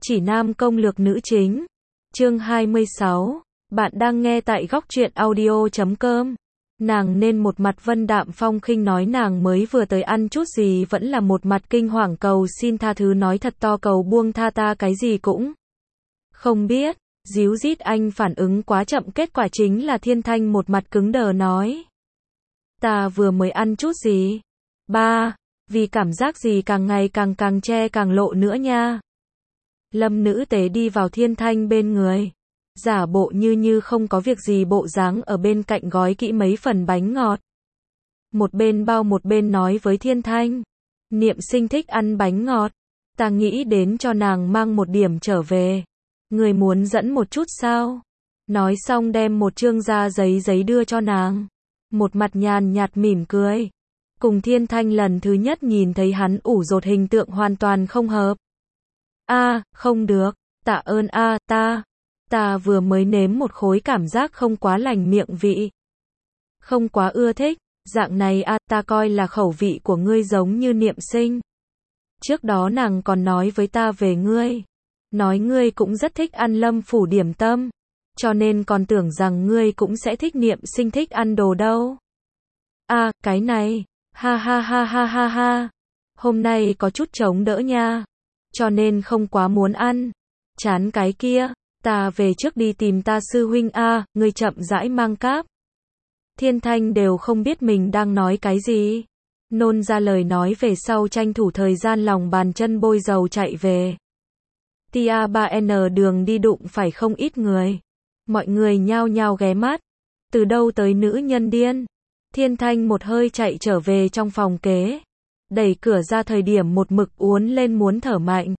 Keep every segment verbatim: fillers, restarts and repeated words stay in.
Chỉ nam công lược nữ chính. Chương hai mươi sáu. Bạn đang nghe tại góc truyện audio chấm com. Nàng nên một mặt vân đạm phong khinh nói nàng mới vừa tới ăn chút gì, vẫn là một mặt kinh hoàng cầu xin tha thứ nói thật to cầu buông tha ta cái gì cũng không biết. Díu dít anh phản ứng quá chậm, kết quả chính là Thiên Thanh một mặt cứng đờ nói. Ta vừa mới ăn chút gì? Ba, vì cảm giác gì càng ngày càng càng che càng lộ nữa nha. Lâm nữ tế đi vào Thiên Thanh bên người, giả bộ như như không có việc gì bộ dáng, ở bên cạnh gói kỹ mấy phần bánh ngọt. Một bên bao một bên nói với Thiên Thanh, Niệm Sinh thích ăn bánh ngọt, ta nghĩ đến cho nàng mang một điểm trở về. Người muốn dẫn một chút sao? Nói xong đem một chương da giấy giấy đưa cho nàng. Một mặt nhàn nhạt mỉm cười. Cùng Thiên Thanh lần thứ nhất nhìn thấy hắn ủ rột hình tượng hoàn toàn không hợp. A, không được, tạ ơn a, ta, ta vừa mới nếm một khối cảm giác không quá lành miệng vị. Không quá ưa thích, dạng này a, ta coi là khẩu vị của ngươi giống như Niệm Sinh. Trước đó nàng còn nói với ta về ngươi. Nói ngươi cũng rất thích ăn Lâm phủ điểm tâm, cho nên còn tưởng rằng ngươi cũng sẽ thích Niệm Sinh thích ăn đồ đâu. A, cái này, ha ha ha ha ha ha, hôm nay có chút chống đỡ nha, cho nên không quá muốn ăn. Chán cái kia, ta về trước đi tìm ta sư huynh a, ngươi chậm rãi mang cáp. Thiên Thanh đều không biết mình đang nói cái gì, nôn ra lời nói về sau tranh thủ thời gian lòng bàn chân bôi dầu chạy về. Tia ba N đường đi đụng phải không ít người. Mọi người nhao nhao ghé mắt. Từ đâu tới nữ nhân điên? Thiên Thanh một hơi chạy trở về trong phòng kế. Đẩy cửa ra thời điểm một mực uốn lên muốn thở mạnh.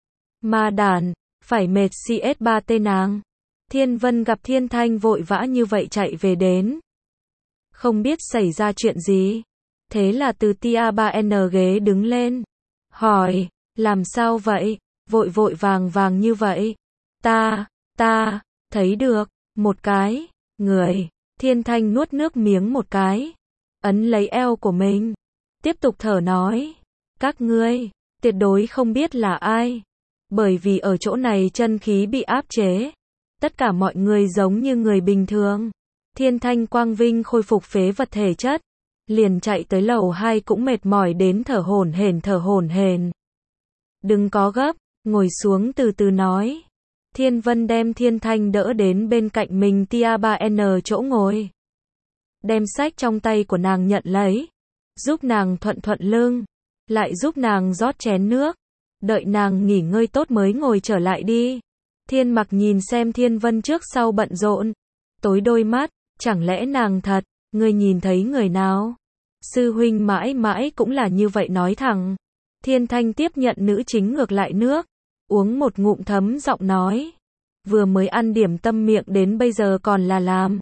Ma đàn, phải mệt xê ét ba tê nàng. Thiên Vân gặp Thiên Thanh vội vã như vậy chạy về đến. Không biết xảy ra chuyện gì. Thế là từ Tia ba N ghế đứng lên. Hỏi, làm sao vậy? Vội vội vàng vàng như vậy. Ta, ta, thấy được, một cái, người. Thiên Thanh nuốt nước miếng một cái. Ấn lấy eo của mình. Tiếp tục thở nói. Các ngươi, tuyệt đối không biết là ai. Bởi vì ở chỗ này chân khí bị áp chế. Tất cả mọi người giống như người bình thường. Thiên Thanh quang vinh khôi phục phế vật thể chất. Liền chạy tới lầu hai cũng mệt mỏi đến thở hổn hển thở hổn hển. Đừng có gấp. Ngồi xuống từ từ nói. Thiên Vân đem Thiên Thanh đỡ đến bên cạnh mình Tia ba N chỗ ngồi. Đem sách trong tay của nàng nhận lấy. Giúp nàng thuận thuận lưng. Lại giúp nàng rót chén nước. Đợi nàng nghỉ ngơi tốt mới ngồi trở lại đi. Thiên Mặc nhìn xem Thiên Vân trước sau bận rộn. Tối đôi mắt, chẳng lẽ nàng thật, ngươi nhìn thấy người nào? Sư huynh mãi mãi cũng là như vậy nói thẳng. Thiên Thanh tiếp nhận nữ chính ngược lại nước. Uống một ngụm thấm giọng nói. Vừa mới ăn điểm tâm miệng đến bây giờ còn là làm.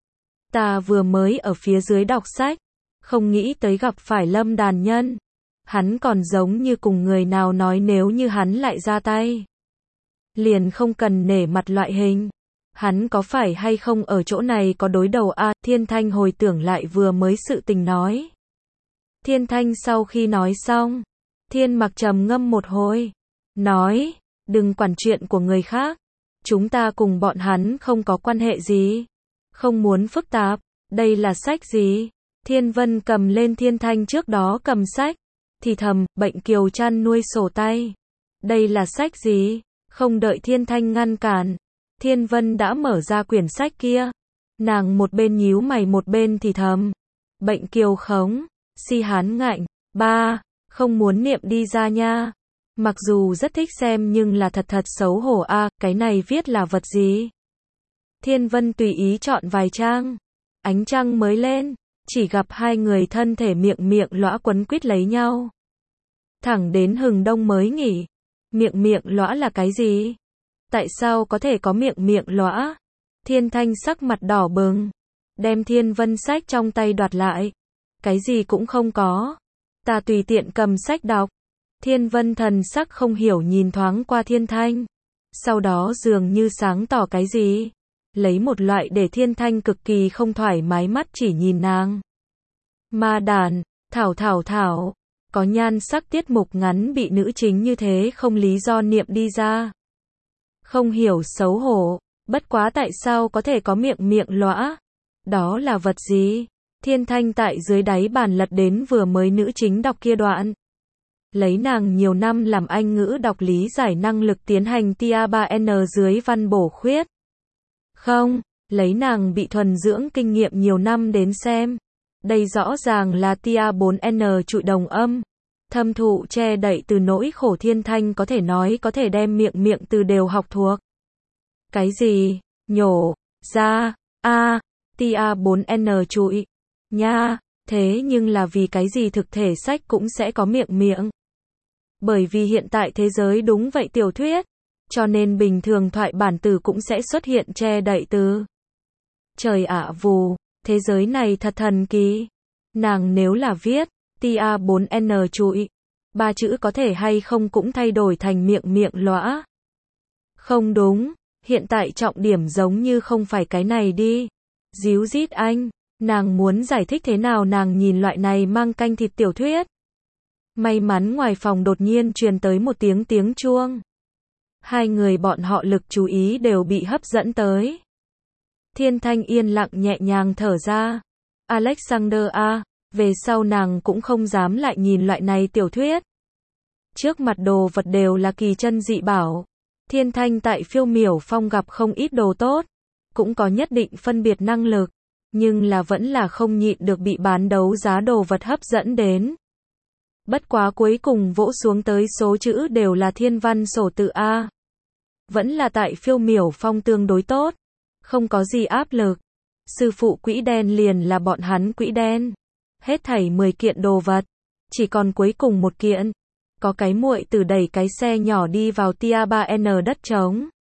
Ta vừa mới ở phía dưới đọc sách. Không nghĩ tới gặp phải Lâm đàn nhân. Hắn còn giống như cùng người nào nói nếu như hắn lại ra tay. Liền không cần nể mặt loại hình. Hắn có phải hay không ở chỗ này có đối đầu a? Thiên Thanh hồi tưởng lại vừa mới sự tình nói. Thiên Thanh sau khi nói xong. Thiên Mặc trầm ngâm một hồi. Nói, đừng quản chuyện của người khác. Chúng ta cùng bọn hắn không có quan hệ gì. Không muốn phức tạp. Đây là sách gì? Thiên Vân cầm lên Thiên Thanh trước đó cầm sách. Thì thầm, bệnh kiều chăn nuôi sổ tay. Đây là sách gì? Không đợi Thiên Thanh ngăn cản. Thiên Vân đã mở ra quyển sách kia. Nàng một bên nhíu mày một bên thì thầm. Bệnh kiều khống. Si hán ngạnh. Ba, không muốn niệm đi ra nha. Mặc dù rất thích xem nhưng là thật thật xấu hổ a, à, cái này viết là vật gì? Thiên Vân tùy ý chọn vài trang. Ánh trăng mới lên, chỉ gặp hai người thân thể miệng miệng lõa quấn quýt lấy nhau. Thẳng đến hừng đông mới nghỉ. Miệng miệng lõa là cái gì? Tại sao có thể có miệng miệng lõa? Thiên Thanh sắc mặt đỏ bừng. Đem Thiên Vân sách trong tay đoạt lại. Cái gì cũng không có. Ta tùy tiện cầm sách đọc. Thiên Vân thần sắc không hiểu nhìn thoáng qua Thiên Thanh. Sau đó dường như sáng tỏ cái gì. Lấy một loại để Thiên Thanh cực kỳ không thoải mái mắt chỉ nhìn nàng. Ma đàn, thảo thảo thảo. Có nhan sắc tiết mục ngắn bị nữ chính như thế không lý do niệm đi ra. Không hiểu xấu hổ, bất quá tại sao có thể có miệng miệng lõa? Đó là vật gì? Thiên Thanh tại dưới đáy bàn lật đến vừa mới nữ chính đọc kia đoạn. Lấy nàng nhiều năm làm Anh ngữ đọc lý giải năng lực tiến hành tia ba N dưới văn bổ khuyết. Không, lấy nàng bị thuần dưỡng kinh nghiệm nhiều năm đến xem. Đây rõ ràng là tia bốn N trụi đồng âm. Thâm thụ che đậy từ nỗi khổ Thiên Thanh có thể nói có thể đem miệng miệng từ đều học thuộc. Cái gì? Nhổ ra a tia bốn N trụi nha, thế nhưng là vì cái gì thực thể sách cũng sẽ có miệng miệng? Bởi vì hiện tại thế giới đúng vậy tiểu thuyết, cho nên bình thường thoại bản từ cũng sẽ xuất hiện che đậy từ. Trời ạ vù, thế giới này thật thần kỳ. Nàng nếu là viết tia bốn N trụi, ba chữ có thể hay không cũng thay đổi thành miệng miệng lõa. Không đúng, hiện tại trọng điểm giống như không phải cái này đi. Díu dít anh, nàng muốn giải thích thế nào nàng nhìn loại này mang canh thịt tiểu thuyết. May mắn ngoài phòng đột nhiên truyền tới một tiếng tiếng chuông. Hai người bọn họ lực chú ý đều bị hấp dẫn tới. Thiên Thanh yên lặng nhẹ nhàng thở ra. Alexander a, về sau nàng cũng không dám lại nhìn loại này tiểu thuyết. Trước mặt đồ vật đều là kỳ chân dị bảo. Thiên Thanh tại Phiêu Miểu Phong gặp không ít đồ tốt, cũng có nhất định phân biệt năng lực, nhưng là vẫn là không nhịn được bị bán đấu giá đồ vật hấp dẫn đến. Bất quá cuối cùng vỗ xuống tới số chữ đều là thiên văn sổ tự A. Vẫn là tại Phiêu Miểu Phong tương đối tốt, không có gì áp lực. Sư phụ quỹ đen liền là bọn hắn quỹ đen. Hết thảy mười kiện đồ vật, chỉ còn cuối cùng một kiện. Có cái muội tử đẩy cái xe nhỏ đi vào tia ba N đất trống.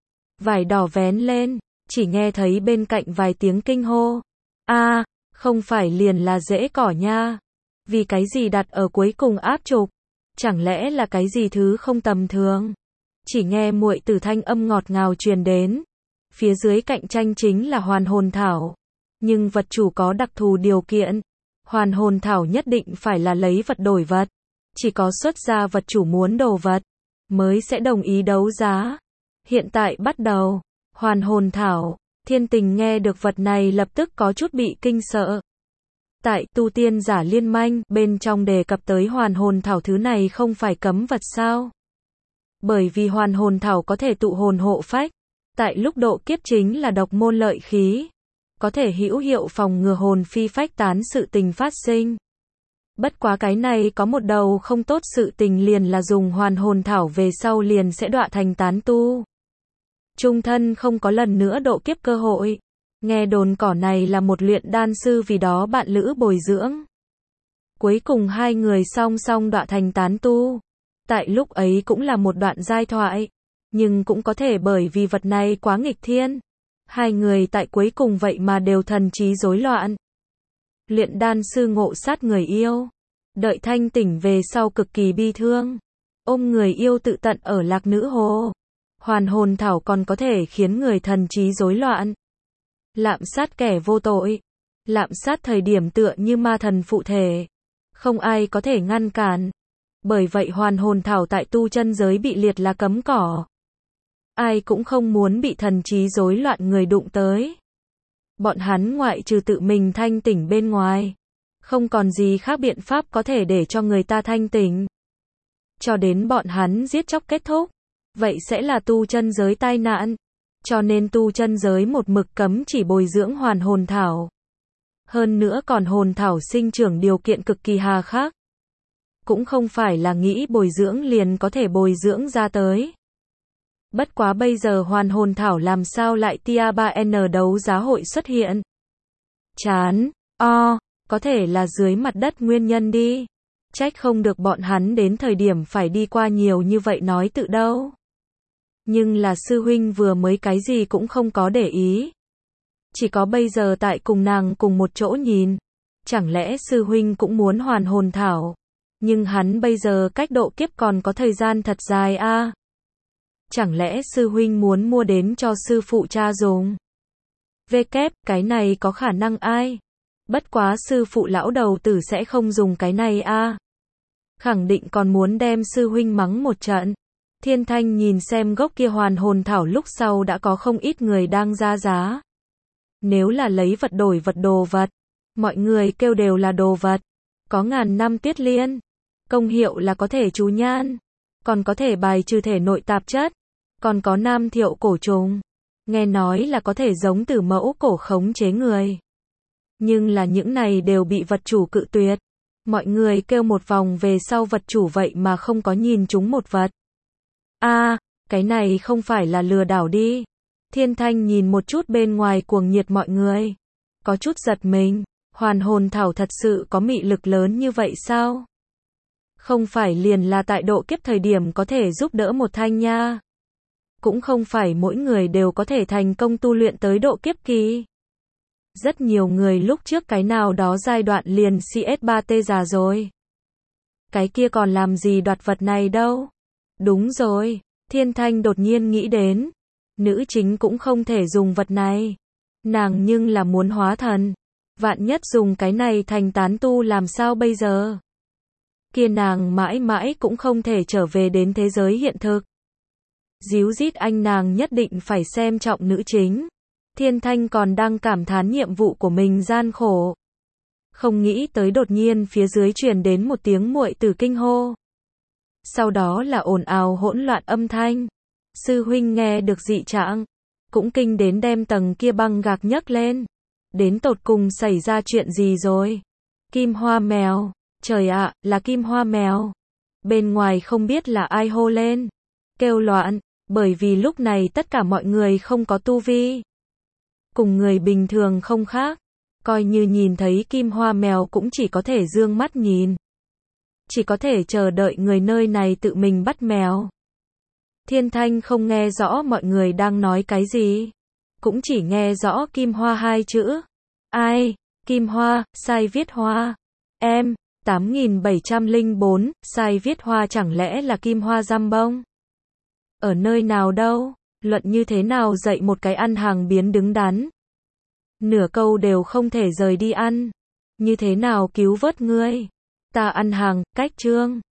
Vải đỏ vén lên, chỉ nghe thấy bên cạnh vài tiếng kinh hô. A, à, không phải liền là rễ cỏ nha. Vì cái gì đặt ở cuối cùng áp trục? Chẳng lẽ là cái gì thứ không tầm thường? Chỉ nghe muội tử thanh âm ngọt ngào truyền đến. Phía dưới cạnh tranh chính là hoàn hồn thảo. Nhưng vật chủ có đặc thù điều kiện. Hoàn hồn thảo nhất định phải là lấy vật đổi vật. Chỉ có xuất ra vật chủ muốn đồ vật, mới sẽ đồng ý đấu giá. Hiện tại bắt đầu. Hoàn hồn thảo. Thiên Tình nghe được vật này lập tức có chút bị kinh sợ. Tại tu tiên giả liên manh, bên trong đề cập tới hoàn hồn thảo thứ này không phải cấm vật sao? Bởi vì hoàn hồn thảo có thể tụ hồn hộ phách. Tại lúc độ kiếp chính là độc môn lợi khí. Có thể hữu hiệu phòng ngừa hồn phi phách tán sự tình phát sinh. Bất quá cái này có một đầu không tốt sự tình liền là dùng hoàn hồn thảo về sau liền sẽ đọa thành tán tu. Trung thân không có lần nữa độ kiếp cơ hội. Nghe đồn cỏ này là một luyện đan sư vì đó bạn lữ bồi dưỡng. Cuối cùng hai người song song đọa thành tán tu. Tại lúc ấy cũng là một đoạn giai thoại. Nhưng cũng có thể bởi vì vật này quá nghịch thiên. Hai người tại cuối cùng vậy mà đều thần trí rối loạn. Luyện đan sư ngộ sát người yêu. Đợi thanh tỉnh về sau cực kỳ bi thương. Ôm người yêu tự tận ở Lạc Nữ Hồ. Hoàn hồn thảo còn có thể khiến người thần trí rối loạn. Lạm sát kẻ vô tội. Lạm sát thời điểm tựa như ma thần phụ thể. Không ai có thể ngăn cản. Bởi vậy hoàn hồn thảo tại tu chân giới bị liệt là cấm cỏ. Ai cũng không muốn bị thần trí rối loạn người đụng tới. Bọn hắn ngoại trừ tự mình thanh tỉnh bên ngoài. Không còn gì khác biện pháp có thể để cho người ta thanh tỉnh. Cho đến bọn hắn giết chóc kết thúc. Vậy sẽ là tu chân giới tai nạn. Cho nên tu chân giới một mực cấm chỉ bồi dưỡng hoàn hồn thảo. Hơn nữa còn hồn thảo sinh trưởng điều kiện cực kỳ hà khắc. Cũng không phải là nghĩ bồi dưỡng liền có thể bồi dưỡng ra tới. Bất quá bây giờ hoàn hồn thảo làm sao lại tia ba N đấu giá hội xuất hiện. Chán, o, có thể là dưới mặt đất nguyên nhân đi. Trách không được bọn hắn đến thời điểm phải đi qua nhiều như vậy nói tự đâu. Nhưng là sư huynh vừa mới cái gì cũng không có để ý. Chỉ có bây giờ tại cùng nàng cùng một chỗ nhìn. Chẳng lẽ sư huynh cũng muốn hoàn hồn thảo. Nhưng hắn bây giờ cách độ kiếp còn có thời gian thật dài a. À? Chẳng lẽ sư huynh muốn mua đến cho sư phụ cha dùng. Vê kép, cái này có khả năng ai? Bất quá sư phụ lão đầu tử sẽ không dùng cái này a. À? Khẳng định còn muốn đem sư huynh mắng một trận. Thiên Thanh nhìn xem gốc kia hoàn hồn thảo lúc sau đã có không ít người đang ra giá. Nếu là lấy vật đổi vật đồ vật, mọi người kêu đều là đồ vật. Có ngàn năm tuyết liên, công hiệu là có thể trú nhan, còn có thể bài trừ thể nội tạp chất, còn có nam thiệu cổ trùng, nghe nói là có thể giống tử mẫu cổ khống chế người. Nhưng là những này đều bị vật chủ cự tuyệt. Mọi người kêu một vòng về sau vật chủ vậy mà không có nhìn chúng một vật. A, à, cái này không phải là lừa đảo đi. Thiên Thanh nhìn một chút bên ngoài cuồng nhiệt mọi người, có chút giật mình, hoàn hồn thảo thật sự có mị lực lớn như vậy sao? Không phải liền là tại độ kiếp thời điểm có thể giúp đỡ một thanh nha. Cũng không phải mỗi người đều có thể thành công tu luyện tới độ kiếp kỳ. Rất nhiều người lúc trước cái nào đó giai đoạn liền xê ét ba tê già rồi. Cái kia còn làm gì đoạt vật này đâu? Đúng rồi, Thiên Thanh đột nhiên nghĩ đến. Nữ chính cũng không thể dùng vật này. Nàng nhưng là muốn hóa thần. Vạn nhất dùng cái này thành tán tu làm sao bây giờ? Kia nàng mãi mãi cũng không thể trở về đến thế giới hiện thực. Díu dít anh nàng nhất định phải xem trọng nữ chính. Thiên Thanh còn đang cảm thán nhiệm vụ của mình gian khổ. Không nghĩ tới đột nhiên phía dưới truyền đến một tiếng muội tử kinh hô. Sau đó là ồn ào hỗn loạn âm thanh. Sư huynh nghe được dị trạng, cũng kinh đến đem tầng kia băng gạc nhấc lên. Đến tột cùng xảy ra chuyện gì rồi? Kim Hoa mèo, trời ạ, là Kim Hoa mèo. Bên ngoài không biết là ai hô lên, kêu loạn, bởi vì lúc này tất cả mọi người không có tu vi. Cùng người bình thường không khác, coi như nhìn thấy Kim Hoa mèo cũng chỉ có thể dương mắt nhìn. Chỉ có thể chờ đợi người nơi này tự mình bắt mèo. Thiên Thanh không nghe rõ mọi người đang nói cái gì, cũng chỉ nghe rõ Kim Hoa hai chữ. Ai? Kim Hoa, sai viết hoa. Em, tám nghìn bảy trăm lẻ bốn, sai viết hoa chẳng lẽ là Kim Hoa Giam Bông? Ở nơi nào đâu? Luận như thế nào dạy một cái ăn hàng biến đứng đắn? Nửa câu đều không thể rời đi ăn. Như thế nào cứu vớt ngươi? Ta ăn hàng, cách chương.